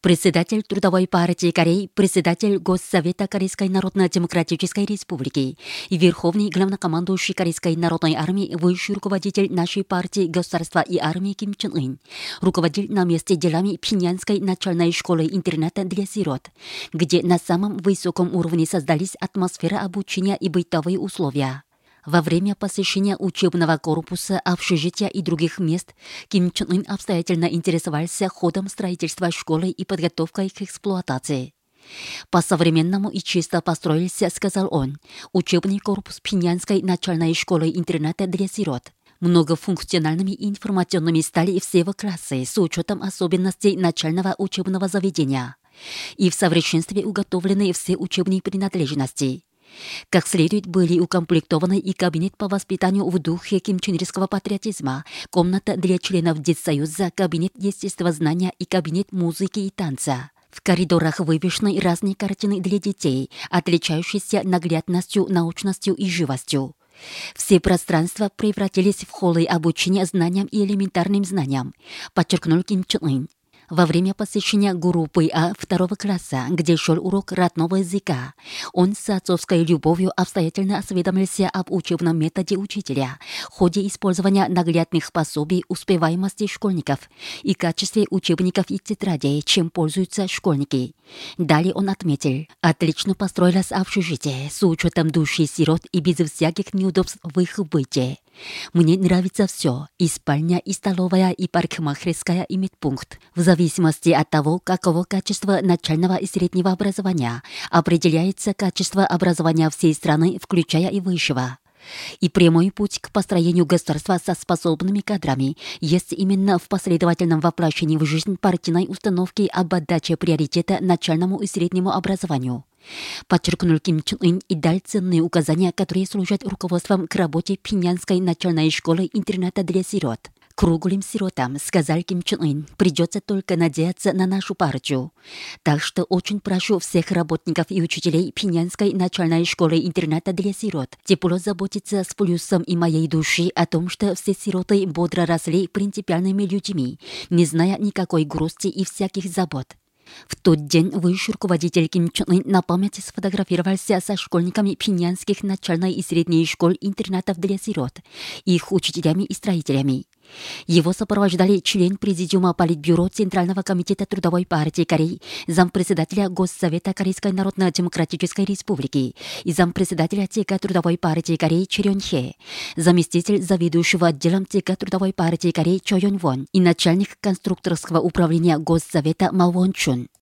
Председатель Трудовой партии Кореи, председатель Госсовета Корейской Народно-Демократической Республики и верховный главнокомандующий Корейской народной армии, высший руководитель нашей партии, государства и армии Ким Чен Ын руководил на месте делами Пхеньянской начальной школы-интерната для сирот, где на самом высоком уровне создались атмосфера обучения и бытовые условия. Во время посещения учебного корпуса, общежития и других мест Ким Чен Ын обстоятельно интересовался ходом строительства школы и подготовкой к эксплуатации. «По-современному и чисто построился», — сказал он, учебный корпус Пхеньянской начальной школы-интерната для сирот. Многофункциональными и информационными стали все классы с учетом особенностей начального учебного заведения. И в совершенстве уготовлены все учебные принадлежности. Как следует, были укомплектованы и кабинет по воспитанию в духе кимченерского патриотизма, комната для членов Детсоюза, кабинет естествознания и кабинет музыки и танца. В коридорах вывешены разные картины для детей, отличающиеся наглядностью, научностью и живостью. Все пространства превратились в холлы обучения знаниям и элементарным знаниям, подчеркнул Ким Чен Ын. Во время посещения группы А второго класса, где шел урок родного языка, он с отцовской любовью обстоятельно осведомился об учебном методе учителя, ходе использования наглядных пособий, успеваемости школьников и качестве учебников и тетрадей, чем пользуются школьники. Далее он отметил: отлично построилось общежитие с учетом души сирот и без всяких неудобств в их быте. Мне нравится все: и спальня, и столовая, и парикмахерская, и медпункт. В зависимости от того, каково качество начального и среднего образования, определяется качество образования всей страны, включая и высшего. И прямой путь к построению государства со способными кадрами есть именно в последовательном воплощении в жизнь партийной установки об отдаче приоритета начальному и среднему образованию. Подчеркнул Ким Чен Ын и дал ценные указания, которые служат руководством к работе Пхеньянской начальной школы-интерната для сирот. Круглым сиротам, сказал Ким Чен Ын, придется только надеяться на нашу партию. Так что очень прошу всех работников и учителей Пхеньянской начальной школы-интерната для сирот тепло заботиться с плюсом и моей души о том, что все сироты бодро росли принципиальными людьми, не зная никакой грусти и всяких забот. В тот день высший руководитель Ким Чен Ын на память сфотографировался со школьниками пхеньянских начальной и средней школ-интернатов для сирот, их учителями и строителями. Его сопровождали член Президиума Политбюро Центрального комитета Трудовой партии Кореи, зампредседателя Госсовета Корейской Народно-Демократической Республики и зампредседателя ЦК Трудовой партии Кореи Чо Рён Хе, заместитель заведующего отделом ЦК Трудовой партии Кореи Чо Ён Вон и начальник конструкторского управления Госсовета Ма Вон Чун.